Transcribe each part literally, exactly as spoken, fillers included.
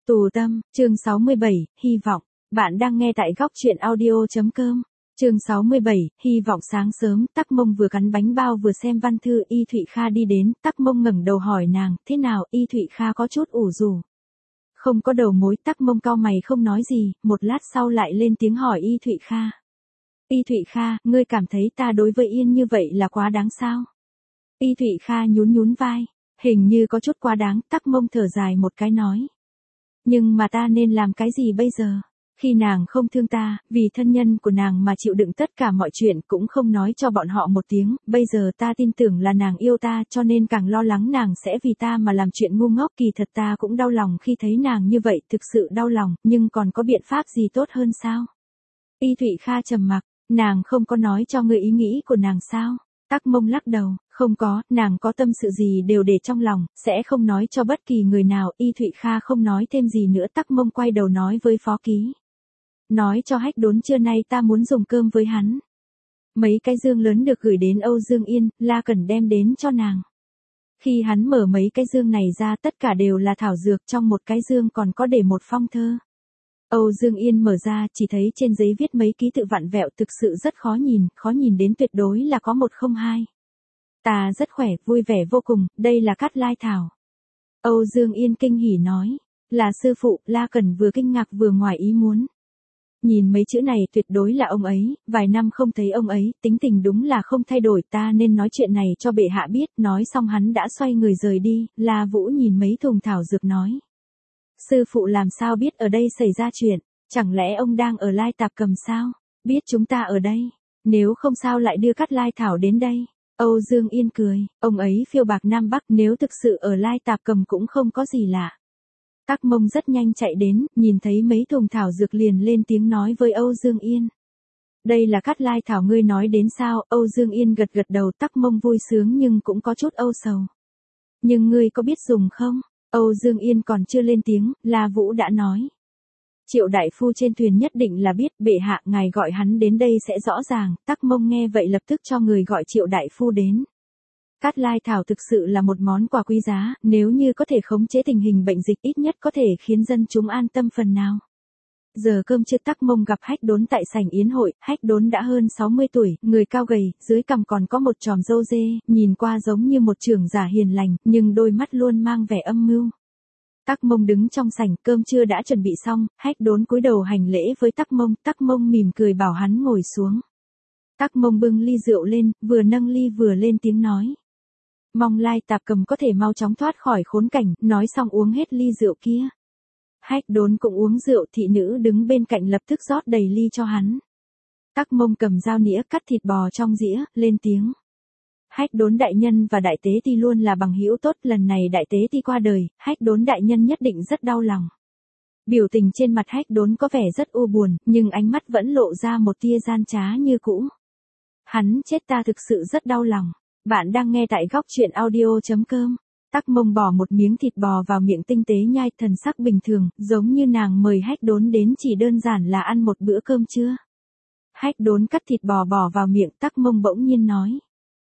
Tù tâm, chương sáu mươi bảy, hy vọng. Bạn đang nghe tại góc truyện audio.com. Chương sáu mươi bảy, hy vọng. Sáng sớm, Tắc Mông vừa cắn bánh bao vừa xem văn thư. Y Thụy Kha đi đến, Tắc Mông ngẩng đầu hỏi nàng, thế nào? Y Thụy Kha có chút ủ rũ. Không có đầu mối. Tắc Mông cau mày không nói gì, một lát sau lại lên tiếng hỏi Y Thụy Kha. Y Thụy Kha, ngươi cảm thấy ta đối với Yên như vậy là quá đáng sao? Y Thụy Kha nhún nhún vai, hình như có chút quá đáng. Tắc Mông thở dài một cái nói. Nhưng mà ta nên làm cái gì bây giờ? Khi nàng không thương ta, vì thân nhân của nàng mà chịu đựng tất cả mọi chuyện cũng không nói cho bọn họ một tiếng, bây giờ ta tin tưởng là nàng yêu ta cho nên càng lo lắng nàng sẽ vì ta mà làm chuyện ngu ngốc. Kỳ thật ta cũng đau lòng khi thấy nàng như vậy, thực sự đau lòng, nhưng còn có biện pháp gì tốt hơn sao? Y Thụy Kha trầm mặc, nàng không có nói cho ngươi ý nghĩ của nàng sao? Tắc Mông lắc đầu, không có, nàng có tâm sự gì đều để trong lòng, sẽ không nói cho bất kỳ người nào. Y Thụy Kha không nói thêm gì nữa. Tắc Mông quay đầu nói với phó ký. Nói cho Hách Đốn trưa nay ta muốn dùng cơm với hắn. Mấy cái dương lớn được gửi đến Âu Dương Yên, La Cẩn đem đến cho nàng. Khi hắn mở mấy cái dương này ra tất cả đều là thảo dược, trong một cái dương còn có để một phong thơ. Âu Dương Yên mở ra chỉ thấy trên giấy viết mấy ký tự vặn vẹo thực sự rất khó nhìn, khó nhìn đến tuyệt đối là có một không hai. Ta rất khỏe, vui vẻ vô cùng, đây là Cát Lai Thảo. Âu Dương Yên kinh hỉ nói, là sư phụ. La Cẩn vừa kinh ngạc vừa ngoài ý muốn. Nhìn mấy chữ này tuyệt đối là ông ấy, vài năm không thấy ông ấy, tính tình đúng là không thay đổi, ta nên nói chuyện này cho bệ hạ biết. Nói xong hắn đã xoay người rời đi. La Vũ nhìn mấy thùng thảo dược nói. Sư phụ làm sao biết ở đây xảy ra chuyện, chẳng lẽ ông đang ở Lai Tạp Cầm sao? Biết chúng ta ở đây, nếu không sao lại đưa Cát Lai Thảo đến đây? Âu Dương Yên cười, ông ấy phiêu bạc Nam Bắc, nếu thực sự ở Lai Tạp Cầm cũng không có gì lạ. Tắc Mông rất nhanh chạy đến, nhìn thấy mấy thùng thảo dược liền lên tiếng nói với Âu Dương Yên. Đây là Cát Lai Thảo ngươi nói đến sao? Âu Dương Yên gật gật đầu. Tắc Mông vui sướng nhưng cũng có chút âu sầu. Nhưng ngươi có biết dùng không? Âu Dương Yên còn chưa lên tiếng, La Vũ đã nói. Triệu đại phu trên thuyền nhất định là biết, bệ hạ ngài gọi hắn đến đây sẽ rõ ràng. Tắc Mông nghe vậy lập tức cho người gọi Triệu đại phu đến. Cát Lai Thảo thực sự là một món quà quý giá, nếu như có thể khống chế tình hình bệnh dịch ít nhất có thể khiến dân chúng an tâm phần nào. Giờ cơm trưa Tắc Mông gặp Hách Đốn tại sảnh yến hội. Hách Đốn đã hơn sáu mươi tuổi, người cao gầy, dưới cằm còn có một chòm râu dê, nhìn qua giống như một trưởng giả hiền lành, nhưng đôi mắt luôn mang vẻ âm mưu. Tắc Mông đứng trong sảnh, cơm trưa đã chuẩn bị xong, Hách Đốn cúi đầu hành lễ với Tắc Mông. Tắc Mông mỉm cười bảo hắn ngồi xuống. Tắc Mông bưng ly rượu lên, vừa nâng ly vừa lên tiếng nói. Mong Lai Tạp Cầm có thể mau chóng thoát khỏi khốn cảnh. Nói xong uống hết ly rượu kia. Hách Đốn cũng uống rượu, thị nữ đứng bên cạnh lập tức rót đầy ly cho hắn. Tắc Mông cầm dao nĩa cắt thịt bò trong dĩa, lên tiếng. Hách Đốn đại nhân và đại tế ti luôn là bằng hữu tốt, lần này đại tế ti qua đời, Hách Đốn đại nhân nhất định rất đau lòng. Biểu tình trên mặt Hách Đốn có vẻ rất u buồn, nhưng ánh mắt vẫn lộ ra một tia gian trá như cũ. Hắn chết ta thực sự rất đau lòng. Bạn đang nghe tại góc truyện audio.com. Tắc Mông bỏ một miếng thịt bò vào miệng tinh tế nhai, thần sắc bình thường, giống như nàng mời Hách Đốn đến chỉ đơn giản là ăn một bữa cơm trưa. Hách Đốn cắt thịt bò bỏ vào miệng. Tắc Mông bỗng nhiên nói.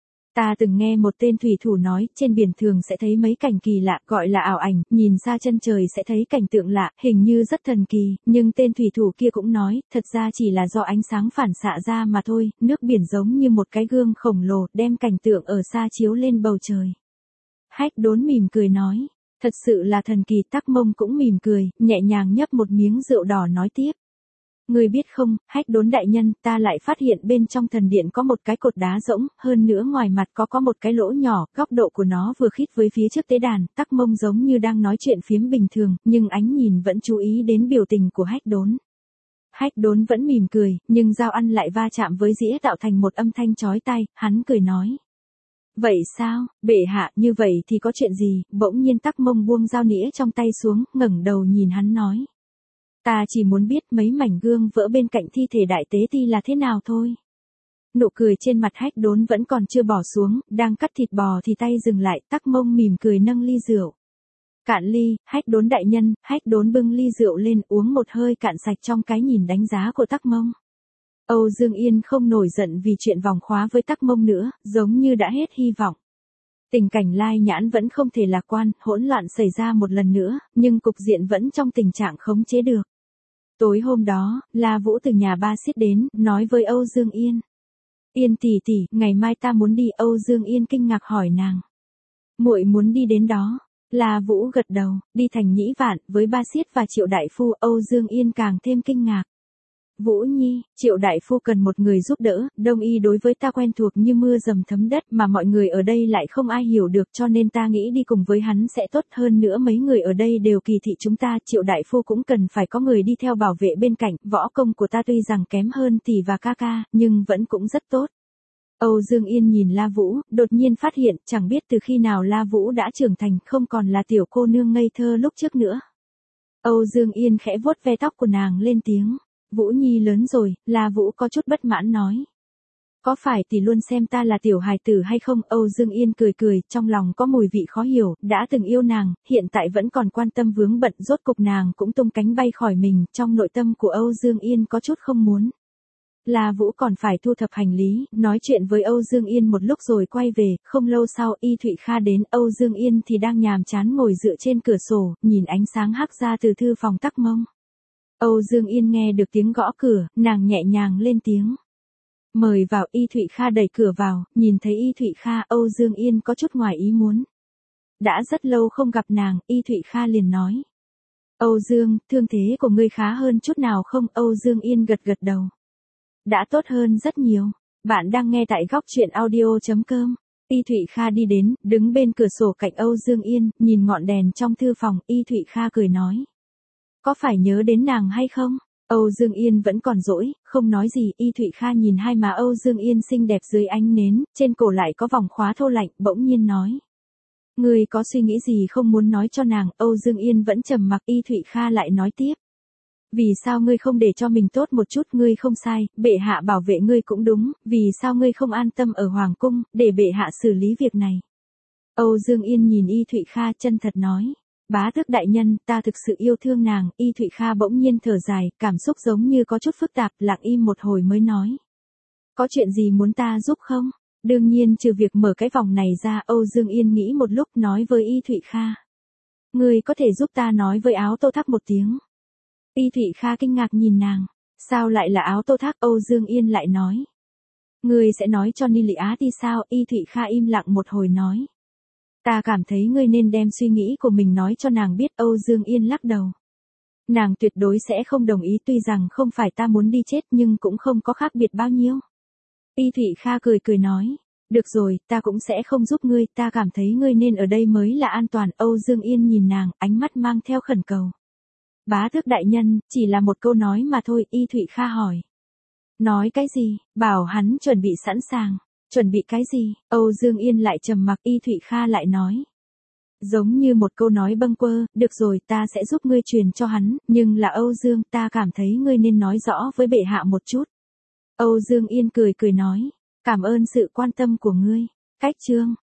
Ta từng nghe một tên thủy thủ nói, trên biển thường sẽ thấy mấy cảnh kỳ lạ, gọi là ảo ảnh, nhìn xa chân trời sẽ thấy cảnh tượng lạ, hình như rất thần kỳ, nhưng tên thủy thủ kia cũng nói, thật ra chỉ là do ánh sáng phản xạ ra mà thôi, nước biển giống như một cái gương khổng lồ, đem cảnh tượng ở xa chiếu lên bầu trời. Hách Đốn mỉm cười nói, thật sự là thần kỳ. Tắc Mông cũng mỉm cười, nhẹ nhàng nhấp một miếng rượu đỏ nói tiếp. Ngươi biết không, Hách Đốn đại nhân, ta lại phát hiện bên trong thần điện có một cái cột đá rỗng, hơn nữa ngoài mặt có có một cái lỗ nhỏ, góc độ của nó vừa khít với phía trước tế đàn. Tắc Mông giống như đang nói chuyện phiếm bình thường, nhưng ánh nhìn vẫn chú ý đến biểu tình của Hách Đốn. Hách Đốn vẫn mỉm cười, nhưng dao ăn lại va chạm với dĩa tạo thành một âm thanh chói tai, hắn cười nói. Vậy sao, bệ hạ, như vậy thì có chuyện gì? Bỗng nhiên Tắc Mông buông dao nĩa trong tay xuống, ngẩng đầu nhìn hắn nói. Ta chỉ muốn biết mấy mảnh gương vỡ bên cạnh thi thể đại tế ti là thế nào thôi. Nụ cười trên mặt Hách Đốn vẫn còn chưa bỏ xuống, đang cắt thịt bò thì tay dừng lại. Tắc Mông mỉm cười nâng ly rượu. Cạn ly. Hách Đốn đại nhân. Hách Đốn bưng ly rượu lên uống một hơi cạn sạch trong cái nhìn đánh giá của Tắc Mông. Âu Dương Yên không nổi giận vì chuyện vòng khóa với Tắc Mông nữa, giống như đã hết hy vọng. Tình cảnh Lai Nhãn vẫn không thể lạc quan, hỗn loạn xảy ra một lần nữa, nhưng cục diện vẫn trong tình trạng khống chế được. Tối hôm đó, La Vũ từ nhà ba xiết đến, nói với Âu Dương Yên. Yên tỷ tỷ, ngày mai ta muốn đi. Âu Dương Yên kinh ngạc hỏi nàng. Muội muốn đi đến đó. La Vũ gật đầu, đi thành Nhĩ Vạn, với ba xiết và Triệu đại phu. Âu Dương Yên càng thêm kinh ngạc. Vũ Nhi, Triệu đại phu cần một người giúp đỡ, Đông y đối với ta quen thuộc như mưa dầm thấm đất mà mọi người ở đây lại không ai hiểu được, cho nên ta nghĩ đi cùng với hắn sẽ tốt hơn nữa. Mấy người ở đây đều kỳ thị chúng ta, Triệu đại phu cũng cần phải có người đi theo bảo vệ bên cạnh. Võ công của ta tuy rằng kém hơn tỷ và ca ca, nhưng vẫn cũng rất tốt. Âu Dương Yên nhìn La Vũ, đột nhiên phát hiện chẳng biết từ khi nào La Vũ đã trưởng thành, không còn là tiểu cô nương ngây thơ lúc trước nữa. Âu Dương Yên khẽ vuốt ve tóc của nàng lên tiếng. Vũ Nhi lớn rồi. La Vũ có chút bất mãn nói. Có phải tỷ luôn xem ta là tiểu hài tử hay không? Âu Dương Yên cười cười, trong lòng có mùi vị khó hiểu, đã từng yêu nàng, hiện tại vẫn còn quan tâm vướng bận, rốt cục nàng cũng tung cánh bay khỏi mình, trong nội tâm của Âu Dương Yên có chút không muốn. La Vũ còn phải thu thập hành lý, nói chuyện với Âu Dương Yên một lúc rồi quay về, không lâu sau Y Thụy Kha đến, Âu Dương Yên thì đang nhàm chán ngồi dựa trên cửa sổ, nhìn ánh sáng hắt ra từ thư phòng Tắc Mông. Âu Dương Yên nghe được tiếng gõ cửa, nàng nhẹ nhàng lên tiếng. Mời vào. Y Thụy Kha đẩy cửa vào, nhìn thấy Y Thụy Kha, Âu Dương Yên có chút ngoài ý muốn. Đã rất lâu không gặp nàng, Y Thụy Kha liền nói. Âu Dương, thương thế của ngươi khá hơn chút nào không? Âu Dương Yên gật gật đầu. Đã tốt hơn rất nhiều. Bạn đang nghe tại góc truyện audio chấm com. Y Thụy Kha đi đến, đứng bên cửa sổ cạnh Âu Dương Yên, nhìn ngọn đèn trong thư phòng, Y Thụy Kha cười nói. Có phải nhớ đến nàng hay không? Âu Dương Yên vẫn còn dỗi, không nói gì. Y Thụy Kha nhìn hai má Âu Dương Yên xinh đẹp dưới ánh nến, trên cổ lại có vòng khóa thô lạnh, bỗng nhiên nói. Ngươi có suy nghĩ gì không muốn nói cho nàng? Âu Dương Yên vẫn trầm mặc. Y Thụy Kha lại nói tiếp. Vì sao ngươi không để cho mình tốt một chút? Ngươi không sai, bệ hạ bảo vệ ngươi cũng đúng, vì sao ngươi không an tâm ở Hoàng cung, để bệ hạ xử lý việc này? Âu Dương Yên nhìn Y Thụy Kha chân thật nói. Bá tước đại nhân, ta thực sự yêu thương nàng. Y Thụy Kha bỗng nhiên thở dài, cảm xúc giống như có chút phức tạp, lặng im một hồi mới nói. Có chuyện gì muốn ta giúp không? Đương nhiên trừ việc mở cái vòng này ra. Âu Dương Yên nghĩ một lúc, nói với Y Thụy Kha. Ngươi có thể giúp ta nói với Áo Tô Thác một tiếng. Y Thụy Kha kinh ngạc nhìn nàng. Sao lại là Áo Tô Thác? Âu Dương Yên lại nói. Ngươi sẽ nói cho Ni Lị Á đi sao? Y Thụy Kha im lặng một hồi nói. Ta cảm thấy ngươi nên đem suy nghĩ của mình nói cho nàng biết. Âu Dương Yên lắc đầu. Nàng tuyệt đối sẽ không đồng ý, tuy rằng không phải ta muốn đi chết nhưng cũng không có khác biệt bao nhiêu. Y Thụy Kha cười cười nói. Được rồi, ta cũng sẽ không giúp ngươi, ta cảm thấy ngươi nên ở đây mới là an toàn. Âu Dương Yên nhìn nàng, ánh mắt mang theo khẩn cầu. Bá tước đại nhân, chỉ là một câu nói mà thôi. Y Thụy Kha hỏi. Nói cái gì? Bảo hắn chuẩn bị sẵn sàng. Chuẩn bị cái gì? Âu Dương Yên lại trầm mặc. Y Thụy Kha lại nói. Giống như một câu nói bâng quơ, được rồi, ta sẽ giúp ngươi truyền cho hắn, nhưng là Âu Dương, ta cảm thấy ngươi nên nói rõ với bệ hạ một chút. Âu Dương Yên cười cười nói. Cảm ơn sự quan tâm của ngươi. Cách chương.